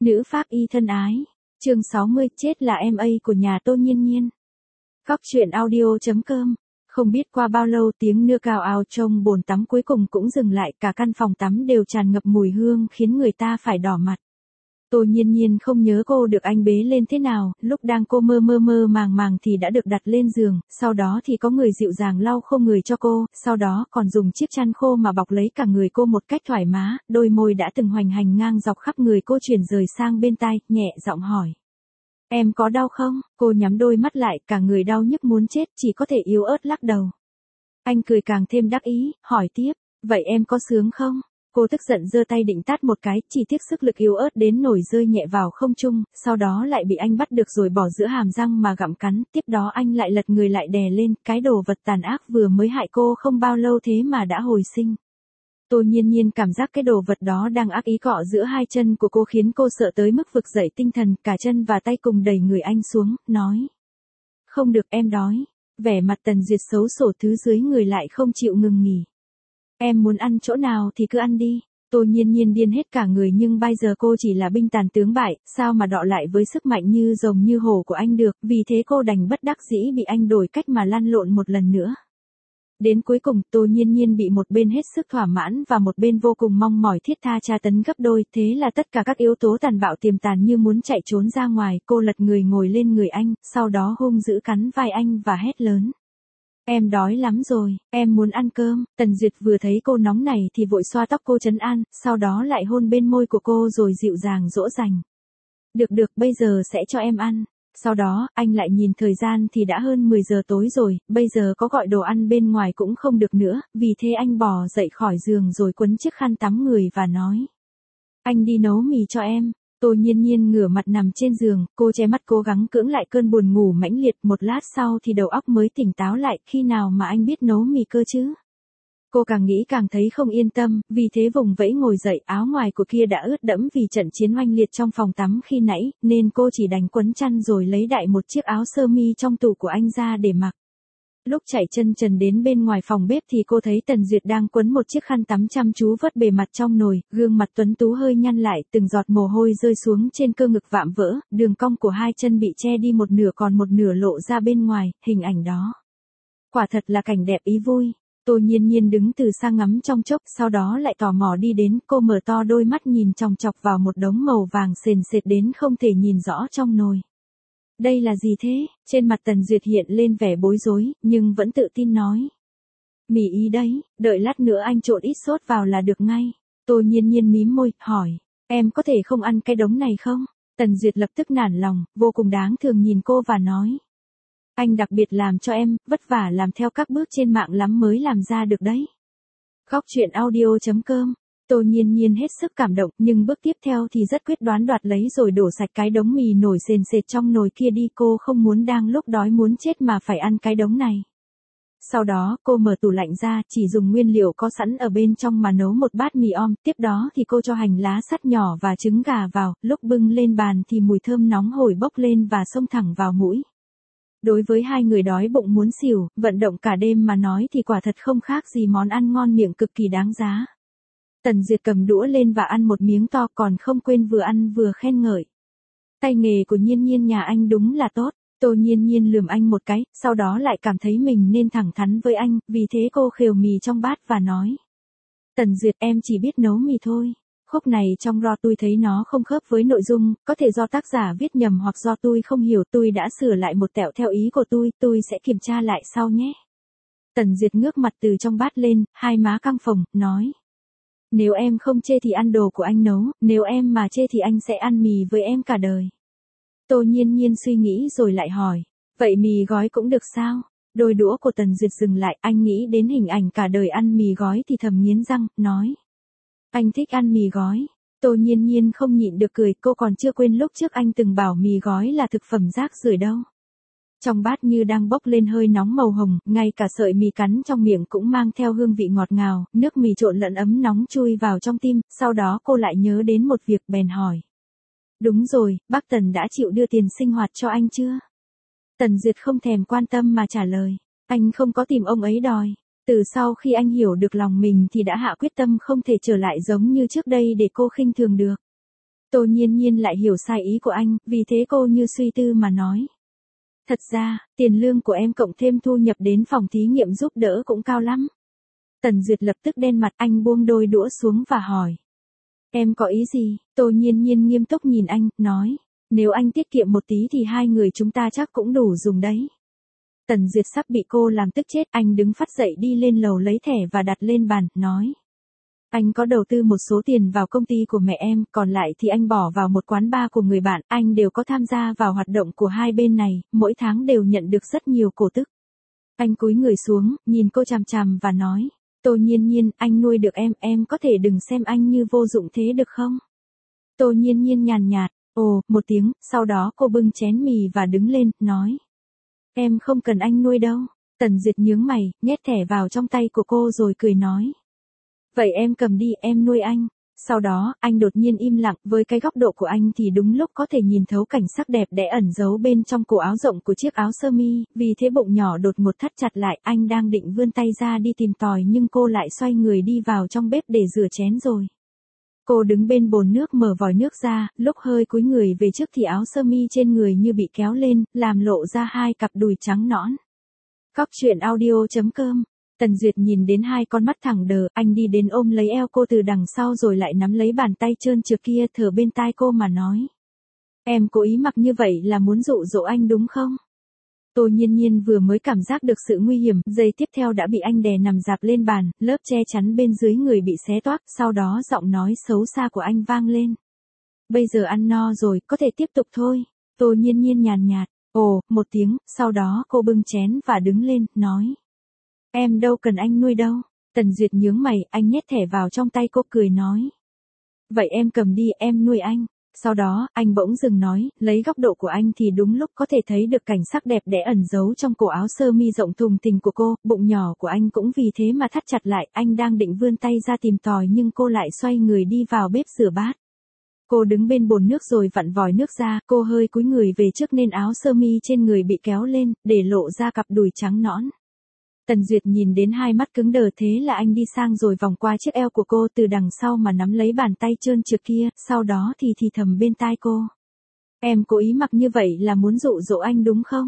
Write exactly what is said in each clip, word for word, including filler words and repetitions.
Nữ pháp y thân ái. Chương sáu mươi, chết là em A của nhà Tô Nhiên Nhiên. Góc truyện audio.com. Không biết qua bao lâu tiếng nưa cào ào trong bồn tắm cuối cùng cũng dừng lại, cả căn phòng tắm đều tràn ngập mùi hương khiến người ta phải đỏ mặt. Tô Nhiên Nhiên không nhớ cô được anh bế lên thế nào, lúc đang cô mơ mơ mơ màng màng thì đã được đặt lên giường, sau đó thì có người dịu dàng lau khô người cho cô, sau đó còn dùng chiếc chăn khô mà bọc lấy cả người cô một cách thoải mái, đôi môi đã từng hoành hành ngang dọc khắp người cô chuyển rời sang bên tai, nhẹ giọng hỏi. Em có đau không? Cô nhắm đôi mắt lại, cả người đau nhức muốn chết, chỉ có thể yếu ớt lắc đầu. Anh cười càng thêm đắc ý, hỏi tiếp, vậy em có sướng không? Cô tức giận giơ tay định tát một cái, chỉ tiếc sức lực yếu ớt đến nổi rơi nhẹ vào không trung, sau đó lại bị anh bắt được rồi bỏ giữa hàm răng mà gặm cắn, tiếp đó anh lại lật người lại đè lên, cái đồ vật tàn ác vừa mới hại cô không bao lâu thế mà đã hồi sinh. Tô Nhiên Nhiên cảm giác cái đồ vật đó đang ác ý cọ giữa hai chân của cô khiến cô sợ tới mức vực dậy tinh thần, cả chân và tay cùng đẩy người anh xuống, nói. Không được, em đói. Vẻ mặt Tần Duyệt xấu xổ thứ dưới người lại không chịu ngừng nghỉ. Em muốn ăn chỗ nào thì cứ ăn đi. Tô Nhiên Nhiên điên hết cả người nhưng bây giờ cô chỉ là binh tàn tướng bại, sao mà đọ lại với sức mạnh như rồng như hổ của anh được, vì thế cô đành bất đắc dĩ bị anh đổi cách mà lăn lộn một lần nữa. Đến cuối cùng, Tô Nhiên Nhiên bị một bên hết sức thỏa mãn và một bên vô cùng mong mỏi thiết tha tra tấn gấp đôi, thế là tất cả các yếu tố tàn bạo tiềm tàn như muốn chạy trốn ra ngoài, cô lật người ngồi lên người anh, sau đó hung dữ cắn vai anh và hét lớn. Em đói lắm rồi, em muốn ăn cơm. Tần Duyệt vừa thấy cô nóng này thì vội xoa tóc cô trấn an, sau đó lại hôn bên môi của cô rồi dịu dàng dỗ dành. Được được, bây giờ sẽ cho em ăn. Sau đó, anh lại nhìn thời gian thì đã hơn mười giờ tối rồi, bây giờ có gọi đồ ăn bên ngoài cũng không được nữa, vì thế anh bò dậy khỏi giường rồi quấn chiếc khăn tắm người và nói. Anh đi nấu mì cho em. Tô Nhiên Nhiên ngửa mặt nằm trên giường, cô che mắt cố gắng cưỡng lại cơn buồn ngủ mãnh liệt, một lát sau thì đầu óc mới tỉnh táo lại, khi nào mà anh biết nấu mì cơ chứ? Cô càng nghĩ càng thấy không yên tâm, vì thế vùng vẫy ngồi dậy, áo ngoài của kia đã ướt đẫm vì trận chiến oanh liệt trong phòng tắm khi nãy, nên cô chỉ đành quấn chăn rồi lấy đại một chiếc áo sơ mi trong tủ của anh ra để mặc. Lúc chạy chân trần đến bên ngoài phòng bếp thì cô thấy Tần Duyệt đang quấn một chiếc khăn tắm chăm chú vớt bề mặt trong nồi, gương mặt tuấn tú hơi nhăn lại, từng giọt mồ hôi rơi xuống trên cơ ngực vạm vỡ, đường cong của hai chân bị che đi một nửa còn một nửa lộ ra bên ngoài, hình ảnh đó. Quả thật là cảnh đẹp ý vui. Tô Nhiên Nhiên đứng từ xa ngắm trong chốc, sau đó lại tò mò đi đến, cô mở to đôi mắt nhìn chòng chọc vào một đống màu vàng sền sệt đến không thể nhìn rõ trong nồi. Đây là gì thế? Trên mặt Tần Duyệt hiện lên vẻ bối rối, nhưng vẫn tự tin nói. Mì ý đấy, đợi lát nữa anh trộn ít sốt vào là được ngay. Tô Nhiên Nhiên mím môi, hỏi, em có thể không ăn cái đống này không? Tần Duyệt lập tức nản lòng, vô cùng đáng thương nhìn cô và nói. Anh đặc biệt làm cho em, vất vả làm theo các bước trên mạng lắm mới làm ra được đấy. Góc truyện audio.com. Tô Nhiên Nhiên hết sức cảm động, nhưng bước tiếp theo thì rất quyết đoán đoạt lấy rồi đổ sạch cái đống mì nổi sền sệt trong nồi kia đi, cô không muốn đang lúc đói muốn chết mà phải ăn cái đống này. Sau đó, cô mở tủ lạnh ra, chỉ dùng nguyên liệu có sẵn ở bên trong mà nấu một bát mì om, tiếp đó thì cô cho hành lá sắt nhỏ và trứng gà vào, lúc bưng lên bàn thì mùi thơm nóng hổi bốc lên và xông thẳng vào mũi. Đối với hai người đói bụng muốn xỉu, vận động cả đêm mà nói thì quả thật không khác gì món ăn ngon miệng cực kỳ đáng giá. Tần Duyệt cầm đũa lên và ăn một miếng to còn không quên vừa ăn vừa khen ngợi. Tay nghề của Nhiên Nhiên nhà anh đúng là tốt. Tô Nhiên Nhiên lườm anh một cái, sau đó lại cảm thấy mình nên thẳng thắn với anh, vì thế cô khều mì trong bát và nói. Tần Duyệt, em chỉ biết nấu mì thôi. Khúc này trong ro tôi thấy nó không khớp với nội dung, có thể do tác giả viết nhầm hoặc do tôi không hiểu, tôi đã sửa lại một tẹo theo ý của tôi, tôi sẽ kiểm tra lại sau nhé. Tần Duyệt ngước mặt từ trong bát lên, hai má căng phồng, nói. Nếu em không chê thì ăn đồ của anh nấu, nếu em mà chê thì anh sẽ ăn mì với em cả đời. Tô Nhiên Nhiên suy nghĩ rồi lại hỏi, vậy mì gói cũng được sao? Đôi đũa của Tần Duyệt dừng lại, anh nghĩ đến hình ảnh cả đời ăn mì gói thì thầm nghiến răng, nói. Anh thích ăn mì gói. Tô Nhiên Nhiên không nhịn được cười, cô còn chưa quên lúc trước anh từng bảo mì gói là thực phẩm rác rưởi đâu. Trong bát như đang bốc lên hơi nóng màu hồng, ngay cả sợi mì cắn trong miệng cũng mang theo hương vị ngọt ngào, nước mì trộn lẫn ấm nóng chui vào trong tim, sau đó cô lại nhớ đến một việc bèn hỏi. Đúng rồi, bác Tần đã chịu đưa tiền sinh hoạt cho anh chưa? Tần Duyệt không thèm quan tâm mà trả lời, anh không có tìm ông ấy đòi. Từ sau khi anh hiểu được lòng mình thì đã hạ quyết tâm không thể trở lại giống như trước đây để cô khinh thường được. Tô Nhiên Nhiên lại hiểu sai ý của anh, vì thế cô như suy tư mà nói. Thật ra, tiền lương của em cộng thêm thu nhập đến phòng thí nghiệm giúp đỡ cũng cao lắm. Tần Duyệt lập tức đen mặt, anh buông đôi đũa xuống và hỏi. Em có ý gì? Tô Nhiên Nhiên nghiêm túc nhìn anh, nói. Nếu anh tiết kiệm một tí thì hai người chúng ta chắc cũng đủ dùng đấy. Tần Duyệt sắp bị cô làm tức chết, anh đứng phắt dậy đi lên lầu lấy thẻ và đặt lên bàn, nói. Anh có đầu tư một số tiền vào công ty của mẹ em, còn lại thì anh bỏ vào một quán bar của người bạn, anh đều có tham gia vào hoạt động của hai bên này, mỗi tháng đều nhận được rất nhiều cổ tức. Anh cúi người xuống, nhìn cô chằm chằm và nói. Tô Nhiên Nhiên, anh nuôi được em, em có thể đừng xem anh như vô dụng thế được không? Tô Nhiên Nhiên nhàn nhạt, ồ, một tiếng, sau đó cô bưng chén mì và đứng lên, nói. Em không cần anh nuôi đâu. Tần Duyệt nhướng mày, nhét thẻ vào trong tay của cô rồi cười nói. Vậy em cầm đi, em nuôi anh. Sau đó, anh đột nhiên im lặng, với cái góc độ của anh thì đúng lúc có thể nhìn thấu cảnh sắc đẹp đẽ ẩn giấu bên trong cổ áo rộng của chiếc áo sơ mi, vì thế bụng nhỏ đột ngột thắt chặt lại, anh đang định vươn tay ra đi tìm tòi nhưng cô lại xoay người đi vào trong bếp để rửa chén rồi. Cô đứng bên bồn nước mở vòi nước ra, lúc hơi cúi người về trước thì áo sơ mi trên người như bị kéo lên, làm lộ ra hai cặp đùi trắng nõn. Cóc truyện audio chấm com. Tần Duyệt nhìn đến hai con mắt thẳng đờ, anh đi đến ôm lấy eo cô từ đằng sau rồi lại nắm lấy bàn tay trơn trượt kia thở bên tai cô mà nói. Em cố ý mặc như vậy là muốn dụ dỗ anh đúng không? Tô Nhiên Nhiên vừa mới cảm giác được sự nguy hiểm, giây tiếp theo đã bị anh đè nằm dạp lên bàn, lớp che chắn bên dưới người bị xé toác, sau đó giọng nói xấu xa của anh vang lên. Bây giờ ăn no rồi, có thể tiếp tục thôi. Tô Nhiên Nhiên nhàn nhạt, ồ, một tiếng, sau đó cô bưng chén và đứng lên, nói. Em đâu cần anh nuôi đâu. Tần Duyệt nhướng mày, anh nhét thẻ vào trong tay cô cười nói. Vậy em cầm đi, em nuôi anh. Sau đó, anh bỗng dừng nói, lấy góc độ của anh thì đúng lúc có thể thấy được cảnh sắc đẹp đẽ ẩn giấu trong cổ áo sơ mi rộng thùng thình của cô, bụng nhỏ của anh cũng vì thế mà thắt chặt lại, anh đang định vươn tay ra tìm tòi nhưng cô lại xoay người đi vào bếp rửa bát. Cô đứng bên bồn nước rồi vặn vòi nước ra, cô hơi cúi người về trước nên áo sơ mi trên người bị kéo lên, để lộ ra cặp đùi trắng nõn. Tần Duyệt nhìn đến hai mắt cứng đờ thế là anh đi sang rồi vòng qua chiếc eo của cô từ đằng sau mà nắm lấy bàn tay trơn trượt kia, sau đó thì thì thầm bên tai cô. Em cố ý mặc như vậy là muốn dụ dỗ anh đúng không?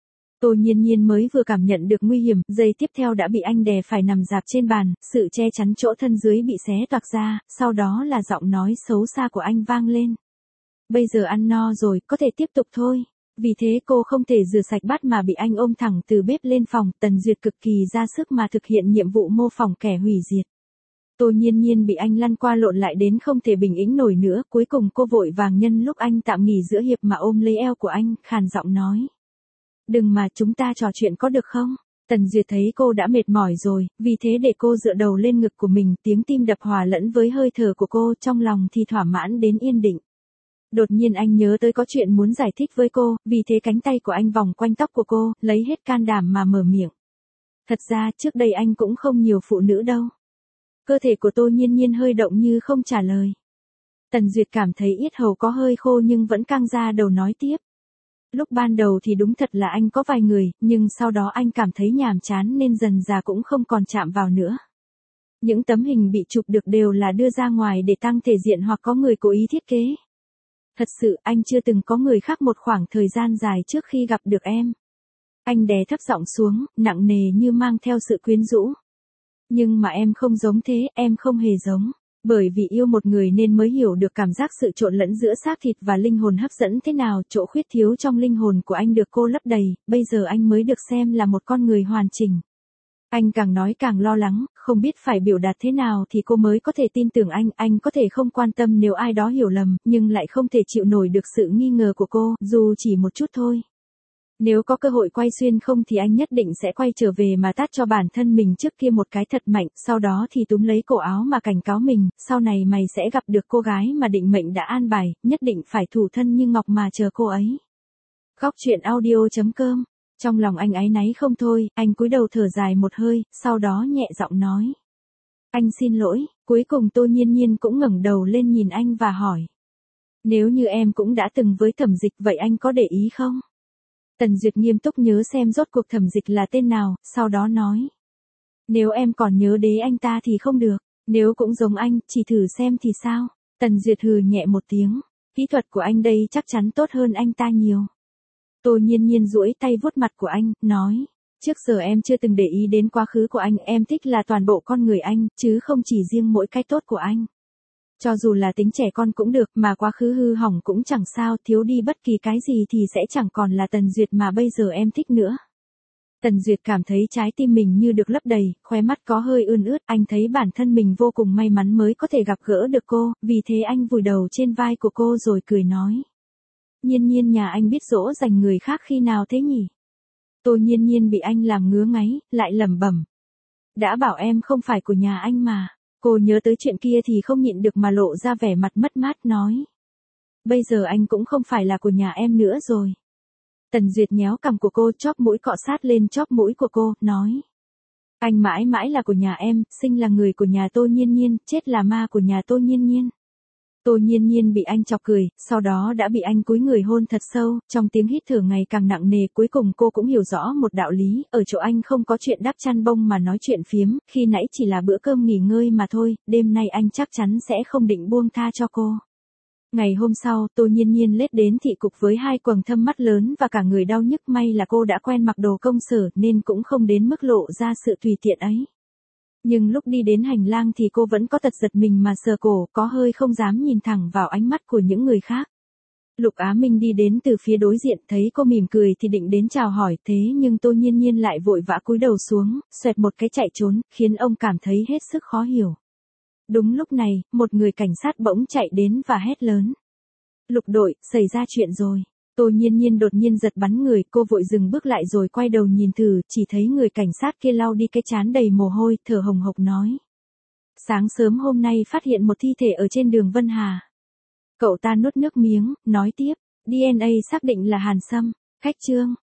Tô Nhiên Nhiên mới vừa cảm nhận được nguy hiểm, giây tiếp theo đã bị anh đè phải nằm dạp trên bàn, sự che chắn chỗ thân dưới bị xé toạc ra, sau đó là giọng nói xấu xa của anh vang lên. Bây giờ ăn no rồi, có thể tiếp tục thôi. Vì thế cô không thể rửa sạch bát mà bị anh ôm thẳng từ bếp lên phòng, Tần Duyệt cực kỳ ra sức mà thực hiện nhiệm vụ mô phỏng kẻ hủy diệt. Tô Nhiên Nhiên bị anh lăn qua lộn lại đến không thể bình ĩnh nổi nữa, cuối cùng cô vội vàng nhân lúc anh tạm nghỉ giữa hiệp mà ôm lấy eo của anh, khàn giọng nói. Đừng mà, chúng ta trò chuyện có được không? Tần Duyệt thấy cô đã mệt mỏi rồi, vì thế để cô dựa đầu lên ngực của mình, tiếng tim đập hòa lẫn với hơi thở của cô, trong lòng thì thỏa mãn đến yên định. Đột nhiên anh nhớ tới có chuyện muốn giải thích với cô, vì thế cánh tay của anh vòng quanh tóc của cô, lấy hết can đảm mà mở miệng. Thật ra, trước đây anh cũng không nhiều phụ nữ đâu. Cơ thể của Tô Nhiên Nhiên hơi động như không trả lời. Tần Duyệt cảm thấy yết hầu có hơi khô nhưng vẫn căng ra đầu nói tiếp. Lúc ban đầu thì đúng thật là anh có vài người, nhưng sau đó anh cảm thấy nhàm chán nên dần dà cũng không còn chạm vào nữa. Những tấm hình bị chụp được đều là đưa ra ngoài để tăng thể diện hoặc có người cố ý thiết kế. Thật sự anh chưa từng có người khác một khoảng thời gian dài trước khi gặp được em. Anh đè thấp giọng xuống, nặng nề như mang theo sự quyến rũ. Nhưng mà em không giống thế, em không hề giống. Bởi vì yêu một người nên mới hiểu được cảm giác sự trộn lẫn giữa xác thịt và linh hồn hấp dẫn thế nào, chỗ khuyết thiếu trong linh hồn của anh được cô lấp đầy, bây giờ anh mới được xem là một con người hoàn chỉnh. Anh càng nói càng lo lắng, không biết phải biểu đạt thế nào thì cô mới có thể tin tưởng anh, anh có thể không quan tâm nếu ai đó hiểu lầm, nhưng lại không thể chịu nổi được sự nghi ngờ của cô, dù chỉ một chút thôi. Nếu có cơ hội quay xuyên không thì anh nhất định sẽ quay trở về mà tát cho bản thân mình trước kia một cái thật mạnh, sau đó thì túm lấy cổ áo mà cảnh cáo mình, sau này mày sẽ gặp được cô gái mà định mệnh đã an bài, nhất định phải thủ thân như ngọc mà chờ cô ấy. Cóc truyện audio chấm com. Trong lòng anh áy náy không thôi, anh cúi đầu thở dài một hơi, sau đó nhẹ giọng nói. Anh xin lỗi, cuối cùng Tô Nhiên Nhiên cũng ngẩng đầu lên nhìn anh và hỏi. Nếu như em cũng đã từng với Thẩm Dịch vậy anh có để ý không? Tần Duyệt nghiêm túc nhớ xem rốt cuộc Thẩm Dịch là tên nào, sau đó nói. Nếu em còn nhớ đế anh ta thì không được, nếu cũng giống anh, chỉ thử xem thì sao? Tần Duyệt hừ nhẹ một tiếng. Kỹ thuật của anh đây chắc chắn tốt hơn anh ta nhiều. Tô Nhiên Nhiên duỗi tay vuốt mặt của anh, nói. Trước giờ em chưa từng để ý đến quá khứ của anh, em thích là toàn bộ con người anh, chứ không chỉ riêng mỗi cái tốt của anh. Cho dù là tính trẻ con cũng được, mà quá khứ hư hỏng cũng chẳng sao, thiếu đi bất kỳ cái gì thì sẽ chẳng còn là Tần Duyệt mà bây giờ em thích nữa. Tần Duyệt cảm thấy trái tim mình như được lấp đầy, khóe mắt có hơi ươn ướt, anh thấy bản thân mình vô cùng may mắn mới có thể gặp gỡ được cô, vì thế anh vùi đầu trên vai của cô rồi cười nói. Nhiên Nhiên nhà anh biết dỗ dành người khác khi nào thế nhỉ? Tô Nhiên Nhiên bị anh làm ngứa ngáy, lại lẩm bẩm. Đã bảo em không phải của nhà anh mà. Cô nhớ tới chuyện kia thì không nhịn được mà lộ ra vẻ mặt mất mát nói. Bây giờ anh cũng không phải là của nhà em nữa rồi. Tần Duyệt nhéo cằm của cô, chóp mũi cọ sát lên chóp mũi của cô, nói. Anh mãi mãi là của nhà em, sinh là người của nhà Tô Nhiên Nhiên, chết là ma của nhà Tô Nhiên Nhiên. Tô Nhiên Nhiên bị anh chọc cười, sau đó đã bị anh cúi người hôn thật sâu, trong tiếng hít thở ngày càng nặng nề, cuối cùng cô cũng hiểu rõ một đạo lý, ở chỗ anh không có chuyện đắp chăn bông mà nói chuyện phiếm, khi nãy chỉ là bữa cơm nghỉ ngơi mà thôi, đêm nay anh chắc chắn sẽ không định buông tha cho cô. Ngày hôm sau, Tô Nhiên Nhiên lết đến thị cục với hai quầng thâm mắt lớn và cả người đau nhức, may là cô đã quen mặc đồ công sở nên cũng không đến mức lộ ra sự tùy tiện ấy. Nhưng lúc đi đến hành lang thì cô vẫn có tật giật mình mà sờ cổ, có hơi không dám nhìn thẳng vào ánh mắt của những người khác. Lục Á Minh đi đến từ phía đối diện, thấy cô mỉm cười thì định đến chào hỏi, thế nhưng Tô Nhiên Nhiên lại vội vã cúi đầu xuống, xoẹt một cái chạy trốn, khiến ông cảm thấy hết sức khó hiểu. Đúng lúc này, một người cảnh sát bỗng chạy đến và hét lớn. Lục đội, xảy ra chuyện rồi. Tô Nhiên Nhiên đột nhiên giật bắn người, cô vội dừng bước lại rồi quay đầu nhìn thử, chỉ thấy người cảnh sát kia lau đi cái trán đầy mồ hôi, thở hồng hộc nói. Sáng sớm hôm nay phát hiện một thi thể ở trên đường Vân Hà. Cậu ta nuốt nước miếng, nói tiếp, đê en a xác định là Hàn Sâm. Khách trương,